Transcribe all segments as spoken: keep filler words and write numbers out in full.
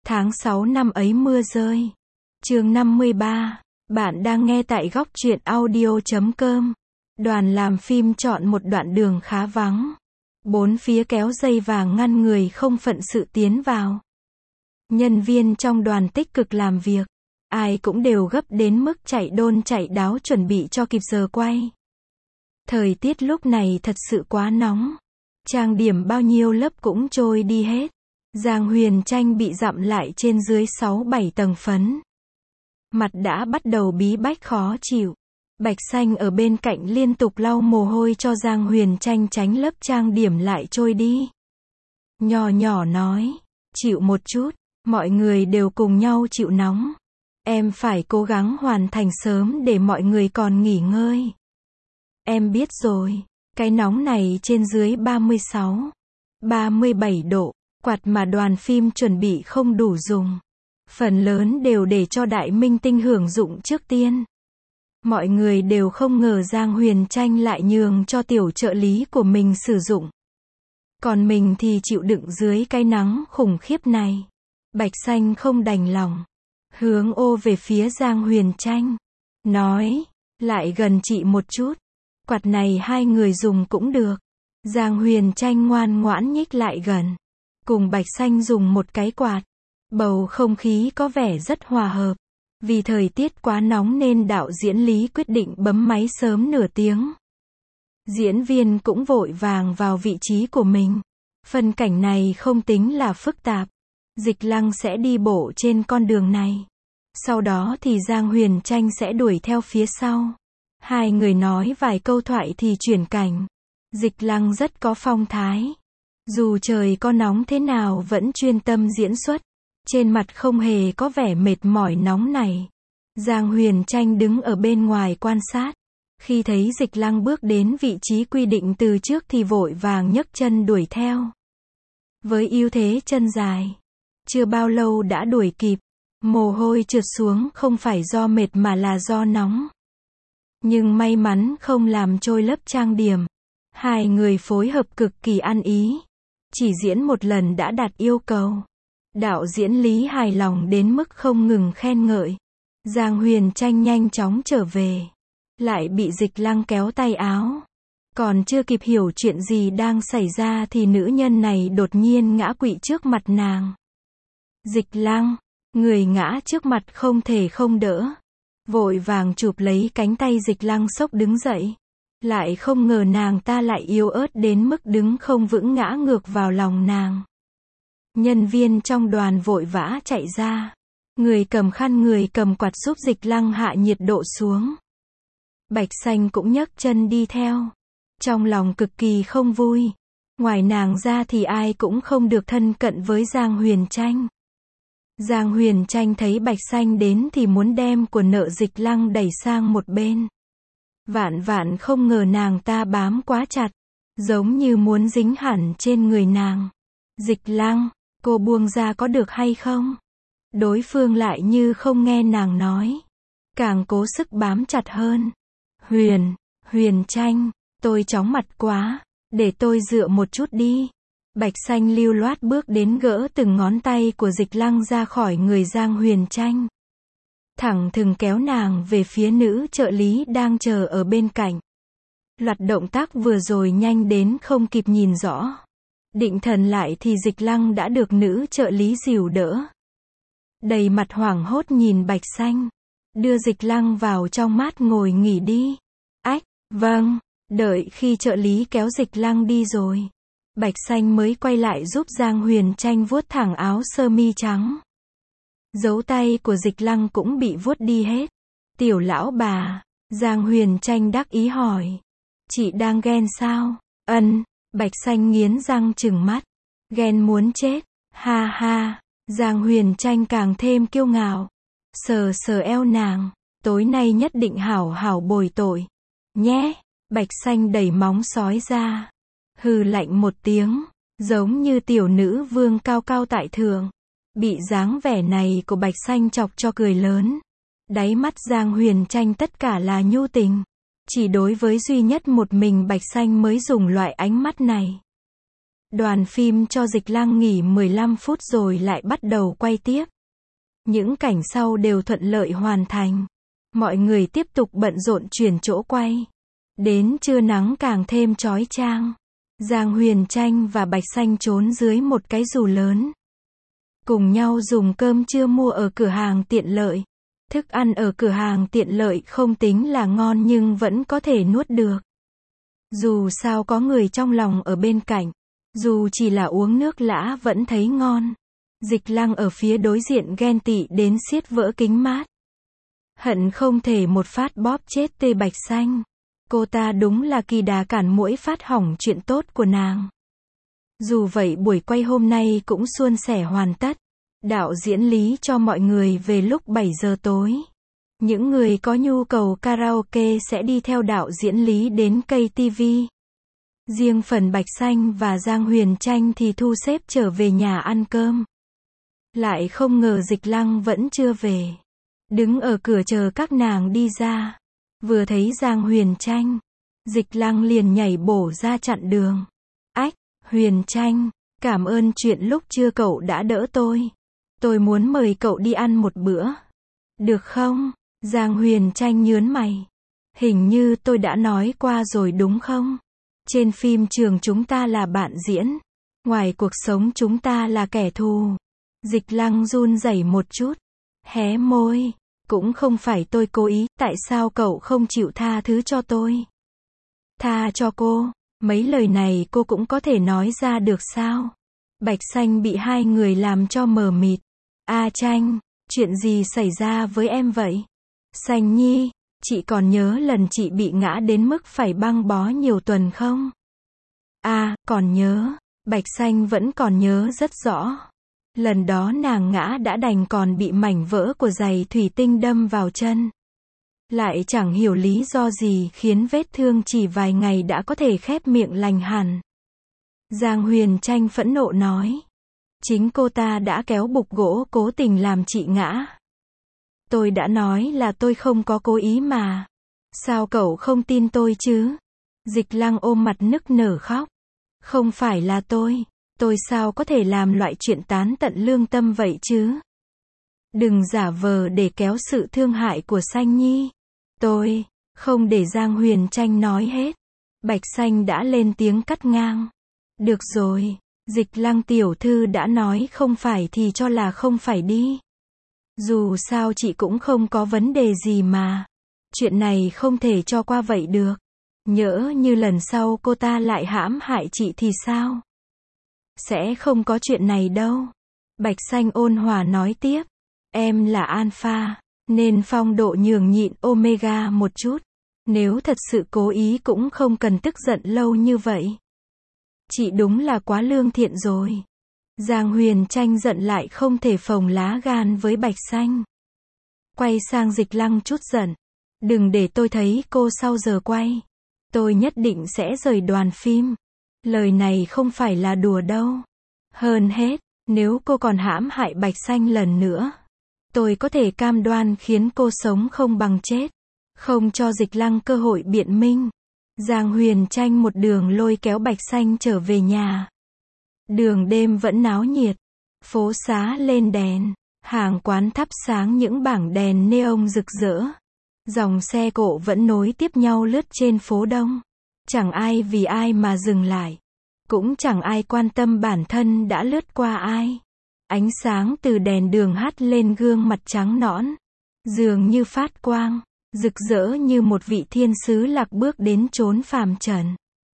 Tháng sáu năm ấy mưa rơi. Chương năm mươi ba. Bạn đang nghe tại góc truyện audio chấm com. Đoàn làm phim chọn một đoạn đường khá vắng. Bốn phía kéo dây vàng ngăn người không phận sự tiến vào. Nhân viên trong đoàn tích cực làm việc. Ai cũng đều gấp đến mức chạy đôn chạy đáo chuẩn bị cho kịp giờ quay. Thời tiết lúc này thật sự quá nóng. Trang điểm bao nhiêu lớp cũng trôi đi hết. Giang Huyền Tranh bị dặm lại trên dưới sáu bảy tầng phấn. Mặt đã bắt đầu bí bách khó chịu. Bạch Xanh ở bên cạnh liên tục lau mồ hôi cho Giang Huyền Tranh tránh lớp trang điểm lại trôi đi. Nhỏ nhỏ nói, chịu một chút, mọi người đều cùng nhau chịu nóng. Em phải cố gắng hoàn thành sớm để mọi người còn nghỉ ngơi. Em biết rồi, cái nóng này trên dưới ba mươi sáu, ba mươi bảy độ, quạt mà đoàn phim chuẩn bị không đủ dùng. Phần lớn đều để cho đại minh tinh hưởng dụng trước tiên. Mọi người đều không ngờ Giang Huyền Tranh lại nhường cho tiểu trợ lý của mình sử dụng. Còn mình thì chịu đựng dưới cái nắng khủng khiếp này. Bạch Xanh không đành lòng. Hướng ô về phía Giang Huyền Tranh. Nói, lại gần chị một chút. Quạt này hai người dùng cũng được. Giang Huyền Tranh ngoan ngoãn nhích lại gần. Cùng Bạch Xanh dùng một cái quạt. Bầu không khí có vẻ rất hòa hợp. Vì thời tiết quá nóng nên đạo diễn Lý quyết định bấm máy sớm nửa tiếng. Diễn viên cũng vội vàng vào vị trí của mình. Phân cảnh này không tính là phức tạp. Dịch Lăng sẽ đi bộ trên con đường này. Sau đó thì Giang Huyền Tranh sẽ đuổi theo phía sau. Hai người nói vài câu thoại thì chuyển cảnh. Dịch Lăng rất có phong thái. Dù trời có nóng thế nào vẫn chuyên tâm diễn xuất. Trên mặt không hề có vẻ mệt mỏi nóng này. Giang Huyền Tranh đứng ở bên ngoài quan sát. Khi thấy Dịch Lăng bước đến vị trí quy định từ trước thì vội vàng nhấc chân đuổi theo. Với ưu thế chân dài, chưa bao lâu đã đuổi kịp. Mồ hôi trượt xuống không phải do mệt mà là do nóng. Nhưng may mắn không làm trôi lớp trang điểm. Hai người phối hợp cực kỳ ăn ý. Chỉ diễn một lần đã đạt yêu cầu. Đạo diễn Lý hài lòng đến mức không ngừng khen ngợi. Giang Huyền Tranh nhanh chóng trở về. Lại bị Dịch Lăng kéo tay áo. Còn chưa kịp hiểu chuyện gì đang xảy ra thì nữ nhân này đột nhiên ngã quỵ trước mặt nàng. Dịch Lăng, người ngã trước mặt không thể không đỡ. Vội vàng chụp lấy cánh tay Dịch Lăng xốc đứng dậy. Lại không ngờ nàng ta lại yếu ớt đến mức đứng không vững ngã ngược vào lòng nàng. Nhân viên trong đoàn vội vã chạy ra. Người cầm khăn người cầm quạt giúp Dịch Lăng hạ nhiệt độ xuống. Bạch Xanh cũng nhấc chân đi theo. Trong lòng cực kỳ không vui. Ngoài nàng ra thì ai cũng không được thân cận với Giang Huyền Tranh. Giang Huyền Tranh thấy Bạch Xanh đến thì muốn đem của nợ Dịch Lăng đẩy sang một bên. Vạn vạn không ngờ nàng ta bám quá chặt. Giống như muốn dính hẳn trên người nàng. Dịch Lăng, cô buông ra có được hay không? Đối phương lại như không nghe nàng nói. Càng cố sức bám chặt hơn. Huyền, Huyền Tranh, tôi chóng mặt quá. Để tôi dựa một chút đi. Bạch Xanh lưu loát bước đến gỡ từng ngón tay của Dịch Lăng ra khỏi người Giang Huyền Tranh. Thẳng thừng kéo nàng về phía nữ trợ lý đang chờ ở bên cạnh. Loạt động tác vừa rồi nhanh đến không kịp nhìn rõ. Định thần lại thì Dịch Lăng đã được nữ trợ lý dìu đỡ. Đầy mặt hoảng hốt nhìn Bạch Xanh. Đưa Dịch Lăng vào trong mát ngồi nghỉ đi. Ách, vâng, đợi khi trợ lý kéo Dịch Lăng đi rồi. Bạch Xanh mới quay lại giúp Giang Huyền Tranh vuốt thẳng áo sơ mi trắng. Dấu tay của Dịch Lăng cũng bị vuốt đi hết. Tiểu lão bà, Giang Huyền Tranh đắc ý hỏi. Chị đang ghen sao? Ân, Bạch Xanh nghiến răng trừng mắt. Ghen muốn chết, ha ha. Giang Huyền Tranh càng thêm kiêu ngạo. Sờ sờ eo nàng. Tối nay nhất định hảo hảo bồi tội. Nhé, Bạch Xanh đẩy móng sói ra. Hừ lạnh một tiếng. Giống như tiểu nữ vương cao cao tại thượng. Bị dáng vẻ này của Bạch Xanh chọc cho cười lớn. Đáy mắt Giang Huyền Tranh tất cả là nhu tình. Chỉ đối với duy nhất một mình Bạch Xanh mới dùng loại ánh mắt này. Đoàn phim cho Dịch Lăng nghỉ mười lăm phút rồi lại bắt đầu quay tiếp. Những cảnh sau đều thuận lợi hoàn thành. Mọi người tiếp tục bận rộn chuyển chỗ quay. Đến trưa nắng càng thêm chói chang. Giang Huyền Tranh và Bạch Xanh trốn dưới một cái dù lớn. Cùng nhau dùng cơm trưa mua ở cửa hàng tiện lợi. Thức ăn ở cửa hàng tiện lợi không tính là ngon nhưng vẫn có thể nuốt được. Dù sao có người trong lòng ở bên cạnh. Dù chỉ là uống nước lã vẫn thấy ngon. Dịch Lăng ở phía đối diện ghen tị đến xiết vỡ kính mát. Hận không thể một phát bóp chết tê Bạch Xanh. Cô ta đúng là kỳ đà cản muỗi phát hỏng chuyện tốt của nàng. Dù vậy buổi quay hôm nay cũng suôn sẻ hoàn tất. Đạo diễn lý cho mọi người về lúc bảy giờ tối. Những người có nhu cầu karaoke sẽ đi theo đạo diễn lý đến cây ti vi. Riêng phần Bạch Xanh và Giang Huyền Tranh thì thu xếp trở về nhà ăn cơm. Lại không ngờ Dịch Lăng vẫn chưa về. Đứng ở cửa chờ các nàng đi ra. Vừa thấy Giang Huyền Tranh, Dịch Lăng liền nhảy bổ ra chặn đường. Ách, Huyền Tranh, cảm ơn chuyện lúc trưa cậu đã đỡ tôi. Tôi muốn mời cậu đi ăn một bữa. Được không? Giang Huyền Tranh nhớn mày. Hình như tôi đã nói qua rồi đúng không? Trên phim trường chúng ta là bạn diễn. Ngoài cuộc sống chúng ta là kẻ thù. Dịch Lăng run rẩy một chút. Hé môi. Cũng không phải tôi cố ý, tại sao cậu không chịu tha thứ cho tôi? Tha cho cô, mấy lời này cô cũng có thể nói ra được sao? Bạch Xanh bị hai người làm cho mờ mịt. A Tranh, chuyện gì xảy ra với em vậy? Xanh Nhi, chị còn nhớ lần chị bị ngã đến mức phải băng bó nhiều tuần không? À, còn nhớ, Bạch Xanh vẫn còn nhớ rất rõ. Lần đó nàng ngã đã đành còn bị mảnh vỡ của giày thủy tinh đâm vào chân. Lại chẳng hiểu lý do gì khiến vết thương chỉ vài ngày đã có thể khép miệng lành hẳn. Giang Huyền Tranh phẫn nộ nói. Chính cô ta đã kéo bục gỗ cố tình làm chị ngã. Tôi đã nói là tôi không có cố ý mà. Sao cậu không tin tôi chứ? Dịch Lăng ôm mặt nức nở khóc. Không phải là tôi. Tôi sao có thể làm loại chuyện tán tận lương tâm vậy chứ? Đừng giả vờ để kéo sự thương hại của Xanh Nhi. Tôi, không để Giang Huyền Tranh nói hết. Bạch Xanh đã lên tiếng cắt ngang. Được rồi, Dịch Lăng tiểu thư đã nói không phải thì cho là không phải đi. Dù sao chị cũng không có vấn đề gì mà. Chuyện này không thể cho qua vậy được. Nhỡ như lần sau cô ta lại hãm hại chị thì sao? Sẽ không có chuyện này đâu. Bạch Xanh ôn hòa nói tiếp. Em là alpha, nên phong độ nhường nhịn omega một chút. Nếu thật sự cố ý cũng không cần tức giận lâu như vậy. Chị đúng là quá lương thiện rồi. Giang Huyền Tranh giận lại không thể phồng lá gan với Bạch Xanh. Quay sang Dịch Lăng chút giận. Đừng để tôi thấy cô sau giờ quay. Tôi nhất định sẽ rời đoàn phim. Lời này không phải là đùa đâu. Hơn hết, nếu cô còn hãm hại Bạch Xanh lần nữa, tôi có thể cam đoan khiến cô sống không bằng chết. Không cho Dịch Lăng cơ hội biện minh. Giang Huyền Tranh một đường lôi kéo Bạch Xanh trở về nhà. Đường đêm vẫn náo nhiệt. Phố xá lên đèn. Hàng quán thắp sáng những bảng đèn neon rực rỡ. Dòng xe cộ vẫn nối tiếp nhau lướt trên phố đông. Chẳng ai vì ai mà dừng lại. Cũng chẳng ai quan tâm bản thân đã lướt qua ai. Ánh sáng từ đèn đường hắt lên gương mặt trắng nõn. Dường như phát quang. Rực rỡ như một vị thiên sứ lạc bước đến chốn phàm trần.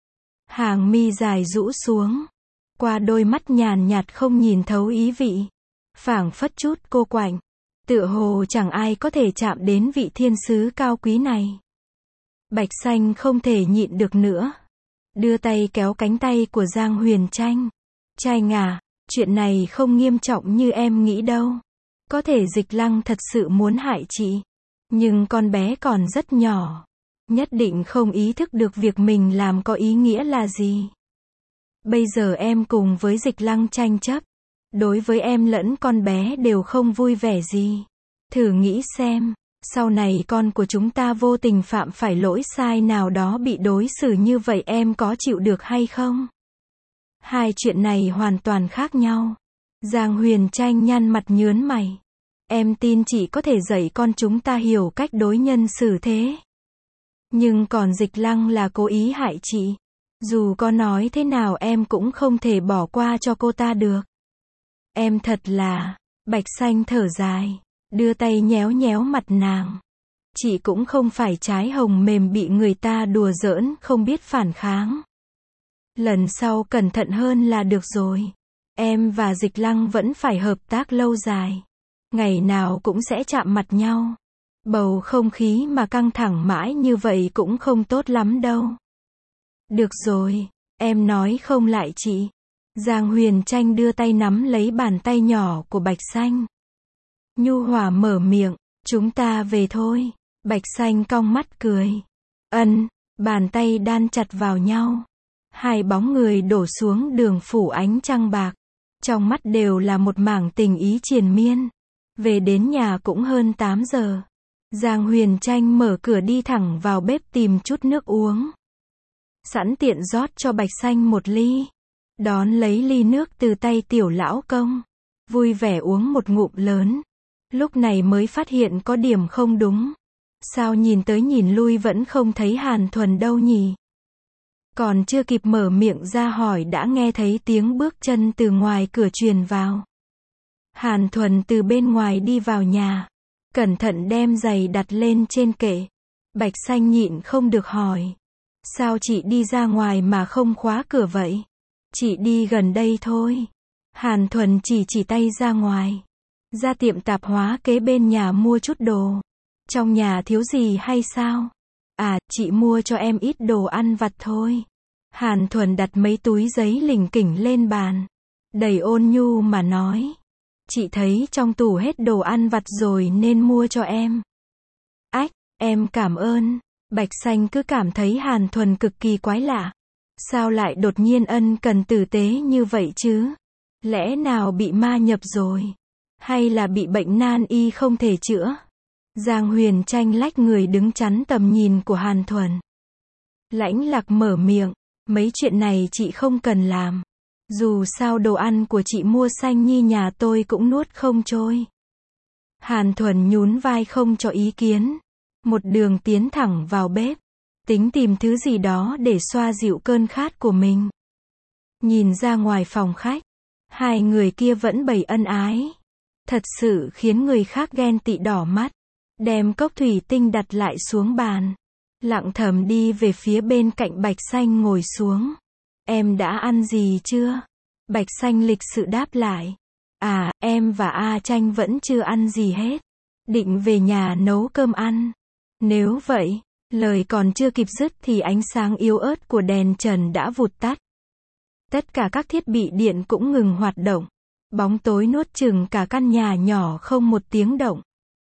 Hàng mi dài rũ xuống. Qua đôi mắt nhàn nhạt không nhìn thấu ý vị. Phảng phất chút cô quạnh. Tựa hồ chẳng ai có thể chạm đến vị thiên sứ cao quý này. Bạch Xanh không thể nhịn được nữa. Đưa tay kéo cánh tay của Giang Huyền Tranh. Tranh à, chuyện này không nghiêm trọng như em nghĩ đâu. Có thể Dịch Lăng thật sự muốn hại chị. Nhưng con bé còn rất nhỏ. Nhất định không ý thức được việc mình làm có ý nghĩa là gì. Bây giờ em cùng với Dịch Lăng tranh chấp. Đối với em lẫn con bé đều không vui vẻ gì. Thử nghĩ xem, sau này con của chúng ta vô tình phạm phải lỗi sai nào đó bị đối xử như vậy em có chịu được hay không? Hai chuyện này hoàn toàn khác nhau. Giang Huyền Tranh nhăn mặt nhớn mày. Em tin chị có thể dạy con chúng ta hiểu cách đối nhân xử thế. Nhưng còn Dịch Lăng là cố ý hại chị. Dù có nói thế nào em cũng không thể bỏ qua cho cô ta được. Em thật là... Bạch Xanh thở dài, đưa tay nhéo nhéo mặt nàng. Chị cũng không phải trái hồng mềm bị người ta đùa giỡn không biết phản kháng. Lần sau cẩn thận hơn là được rồi. Em và Dịch Lăng vẫn phải hợp tác lâu dài. Ngày nào cũng sẽ chạm mặt nhau. Bầu không khí mà căng thẳng mãi như vậy cũng không tốt lắm đâu. Được rồi, em nói không lại chị. Giang Huyền Tranh đưa tay nắm lấy bàn tay nhỏ của Bạch Xanh. Nhu hòa mở miệng, chúng ta về thôi. Bạch Xanh cong mắt cười. Ân, bàn tay đan chặt vào nhau. Hai bóng người đổ xuống đường phủ ánh trăng bạc. Trong mắt đều là một mảng tình ý triền miên. Về đến nhà cũng hơn tám giờ. Giang Huyền Tranh mở cửa đi thẳng vào bếp tìm chút nước uống. Sẵn tiện rót cho Bạch Xanh một ly. Đón lấy ly nước từ tay tiểu lão công. Vui vẻ uống một ngụm lớn. Lúc này mới phát hiện có điểm không đúng. Sao nhìn tới nhìn lui vẫn không thấy Hàn Thuần đâu nhỉ? Còn chưa kịp mở miệng ra hỏi đã nghe thấy tiếng bước chân từ ngoài cửa truyền vào. Hàn Thuần từ bên ngoài đi vào nhà. Cẩn thận đem giày đặt lên trên kệ. Bạch Xanh nhịn không được hỏi. Sao chị đi ra ngoài mà không khóa cửa vậy? Chị đi gần đây thôi. Hàn Thuần chỉ chỉ tay ra ngoài. Ra tiệm tạp hóa kế bên nhà mua chút đồ. Trong nhà thiếu gì hay sao? À, chị mua cho em ít đồ ăn vặt thôi. Hàn Thuần đặt mấy túi giấy lỉnh kỉnh lên bàn. Đầy ôn nhu mà nói. Chị thấy trong tủ hết đồ ăn vặt rồi nên mua cho em. Ách, em cảm ơn. Bạch Xanh cứ cảm thấy Hàn Thuần cực kỳ quái lạ. Sao lại đột nhiên ân cần tử tế như vậy chứ? Lẽ nào bị ma nhập rồi? Hay là bị bệnh nan y không thể chữa? Giang Huyền Tranh lách người đứng chắn tầm nhìn của Hàn Thuần. Lãnh Lạc mở miệng. Mấy chuyện này chị không cần làm. Dù sao đồ ăn của chị mua Xanh Nhi nhà tôi cũng nuốt không trôi. Hàn Thuần nhún vai không cho ý kiến. Một đường tiến thẳng vào bếp. Tính tìm thứ gì đó để xoa dịu cơn khát của mình. Nhìn ra ngoài phòng khách. Hai người kia vẫn bày ân ái. Thật sự khiến người khác ghen tị đỏ mắt. Đem cốc thủy tinh đặt lại xuống bàn. Lặng thầm đi về phía bên cạnh Bạch Xanh ngồi xuống. Em đã ăn gì chưa? Bạch Xanh lịch sự đáp lại. À, em và A Tranh vẫn chưa ăn gì hết. Định về nhà nấu cơm ăn. Nếu vậy, lời còn chưa kịp dứt thì ánh sáng yếu ớt của đèn trần đã vụt tắt. Tất cả các thiết bị điện cũng ngừng hoạt động. Bóng tối nuốt chửng cả căn nhà nhỏ không một tiếng động.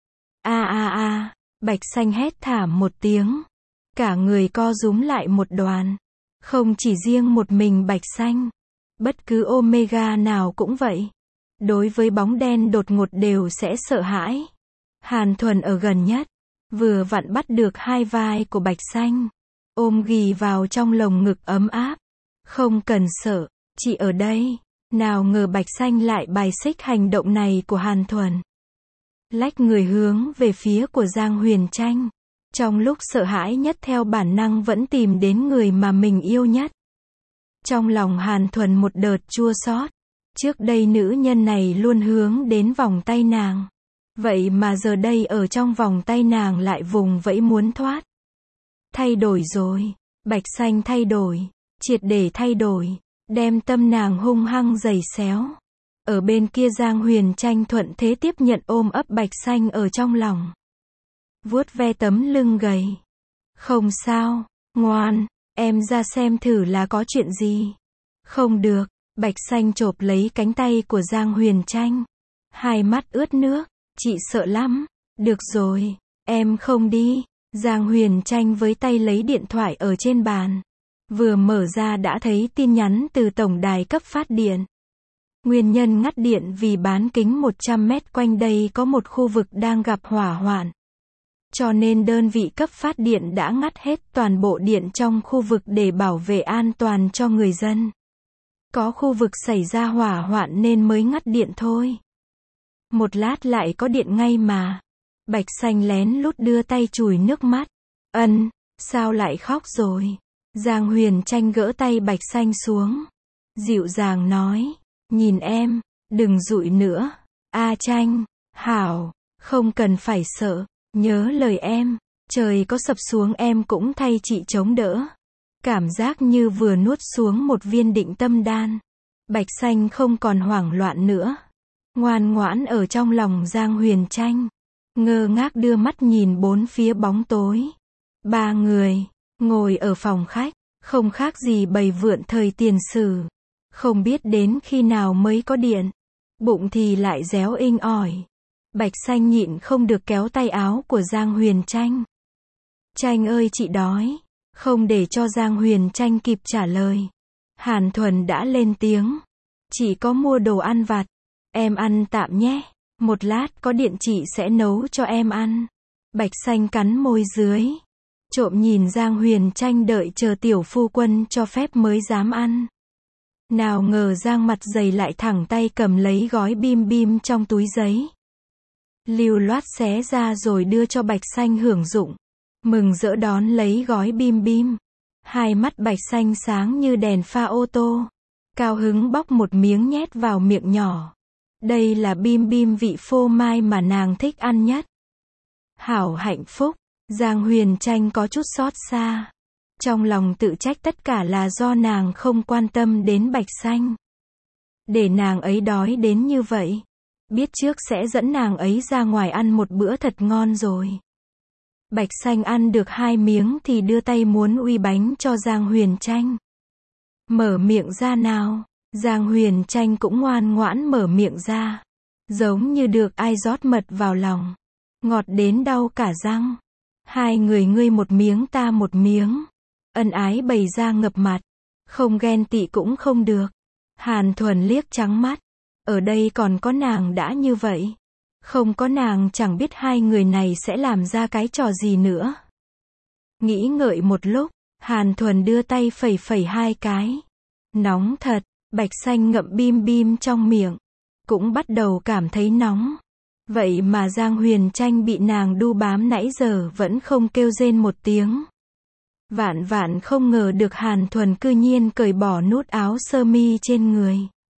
A a a, Bạch Xanh hét thảm một tiếng. Cả người co rúm lại một đoàn. Không chỉ riêng một mình Bạch Xanh. Bất cứ Omega nào cũng vậy. Đối với bóng đen đột ngột đều sẽ sợ hãi. Hàn Thuần ở gần nhất. Vừa vặn bắt được hai vai của Bạch Xanh. Ôm ghì vào trong lồng ngực ấm áp. Không cần sợ, chị ở đây. Nào ngờ Bạch Xanh lại bài xích hành động này của Hàn Thuần. Lách người hướng về phía của Giang Huyền Tranh. Trong lúc sợ hãi nhất theo bản năng vẫn tìm đến người mà mình yêu nhất. Trong lòng Hàn Thuần một đợt chua xót. Trước đây nữ nhân này luôn hướng đến vòng tay nàng. Vậy mà giờ đây ở trong vòng tay nàng lại vùng vẫy muốn thoát. Thay đổi rồi. Bạch Xanh thay đổi. Triệt để thay đổi. Đem tâm nàng hung hăng giày xéo. Ở bên kia Giang Huyền Tranh thuận thế tiếp nhận ôm ấp Bạch Xanh ở trong lòng. Vuốt ve tấm lưng gầy. Không sao, ngoan, em ra xem thử là có chuyện gì. Không được, Bạch Xanh chộp lấy cánh tay của Giang Huyền Tranh. Hai mắt ướt nước, chị sợ lắm. Được rồi, em không đi. Giang Huyền Tranh với tay lấy điện thoại ở trên bàn. Vừa mở ra đã thấy tin nhắn từ tổng đài cấp phát điện. Nguyên nhân ngắt điện vì bán kính một trăm mét quanh đây có một khu vực đang gặp hỏa hoạn. Cho nên đơn vị cấp phát điện đã ngắt hết toàn bộ điện trong khu vực để bảo vệ an toàn cho người dân. Có khu vực xảy ra hỏa hoạn nên mới ngắt điện thôi. Một lát lại có điện ngay mà. Bạch Xanh lén lút đưa tay chùi nước mắt. Ân, sao lại khóc rồi? Giang Huyền Tranh gỡ tay Bạch Xanh xuống. Dịu dàng nói, nhìn em, đừng dụi nữa. A Tranh, hảo, không cần phải sợ, nhớ lời em, trời có sập xuống em cũng thay chị chống đỡ. Cảm giác như vừa nuốt xuống một viên định tâm đan. Bạch Xanh không còn hoảng loạn nữa. Ngoan ngoãn ở trong lòng Giang Huyền Tranh. Ngơ ngác đưa mắt nhìn bốn phía bóng tối. Ba người, ngồi ở phòng khách, không khác gì bầy vượn thời tiền sử. Không biết đến khi nào mới có điện. Bụng thì lại réo inh ỏi. Bạch Xanh nhịn không được kéo tay áo của Giang Huyền Tranh. Tranh ơi chị đói. Không để cho Giang Huyền Tranh kịp trả lời. Hàn Thuần đã lên tiếng. Chị có mua đồ ăn vặt. Em ăn tạm nhé. Một lát có điện chị sẽ nấu cho em ăn. Bạch Xanh cắn môi dưới. Trộm nhìn Giang Huyền Tranh đợi chờ tiểu phu quân cho phép mới dám ăn. Nào ngờ Giang mặt dày lại thẳng tay cầm lấy gói bim bim trong túi giấy. Lưu loát xé ra rồi đưa cho Bạch Xanh hưởng dụng. Mừng rỡ đón lấy gói bim bim. Hai mắt Bạch Xanh sáng như đèn pha ô tô. Cao hứng bóc một miếng nhét vào miệng nhỏ. Đây là bim bim vị phô mai mà nàng thích ăn nhất. Hảo hạnh phúc. Giang Huyền Tranh có chút xót xa. Trong lòng tự trách tất cả là do nàng không quan tâm đến Bạch Xanh. Để nàng ấy đói đến như vậy. Biết trước sẽ dẫn nàng ấy ra ngoài ăn một bữa thật ngon rồi. Bạch Xanh ăn được hai miếng thì đưa tay muốn uy bánh cho Giang Huyền Tranh. Mở miệng ra nào. Giang Huyền Tranh cũng ngoan ngoãn mở miệng ra. Giống như được ai rót mật vào lòng. Ngọt đến đau cả răng. Hai người ngươi một miếng ta một miếng. Ân ái bày ra ngập mặt. Không ghen tị cũng không được. Hàn Thuần liếc trắng mắt. Ở đây còn có nàng đã như vậy. Không có nàng chẳng biết hai người này sẽ làm ra cái trò gì nữa. Nghĩ ngợi một lúc, Hàn Thuần đưa tay phẩy phẩy hai cái. Nóng thật. Bạch Xanh ngậm bim bim trong miệng. Cũng bắt đầu cảm thấy nóng. Vậy mà Giang Huyền Tranh bị nàng đu bám nãy giờ vẫn không kêu rên một tiếng. Vạn vạn không ngờ được Hàn Thuần cư nhiên cởi bỏ nút áo sơ mi trên người.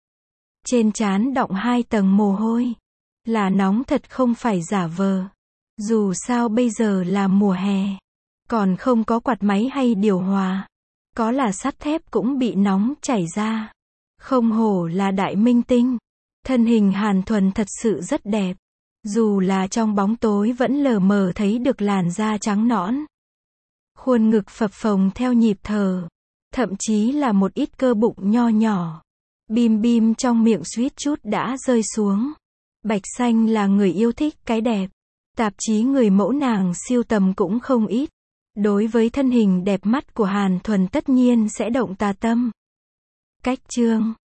Trên trán đọng hai tầng mồ hôi. Là nóng thật không phải giả vờ. Dù sao bây giờ là mùa hè. Còn không có quạt máy hay điều hòa. Có là sắt thép cũng bị nóng chảy ra. Không hổ là đại minh tinh. Thân hình Hàn Thuần thật sự rất đẹp. Dù là trong bóng tối vẫn lờ mờ thấy được làn da trắng nõn. Khuôn ngực phập phồng theo nhịp thở. Thậm chí là một ít cơ bụng nho nhỏ. Bim bim trong miệng suýt chút đã rơi xuống. Bạch Xanh là người yêu thích cái đẹp. Tạp chí người mẫu nàng siêu tầm cũng không ít. Đối với thân hình đẹp mắt của Hàn Thuần tất nhiên sẽ động tà tâm. Cách chương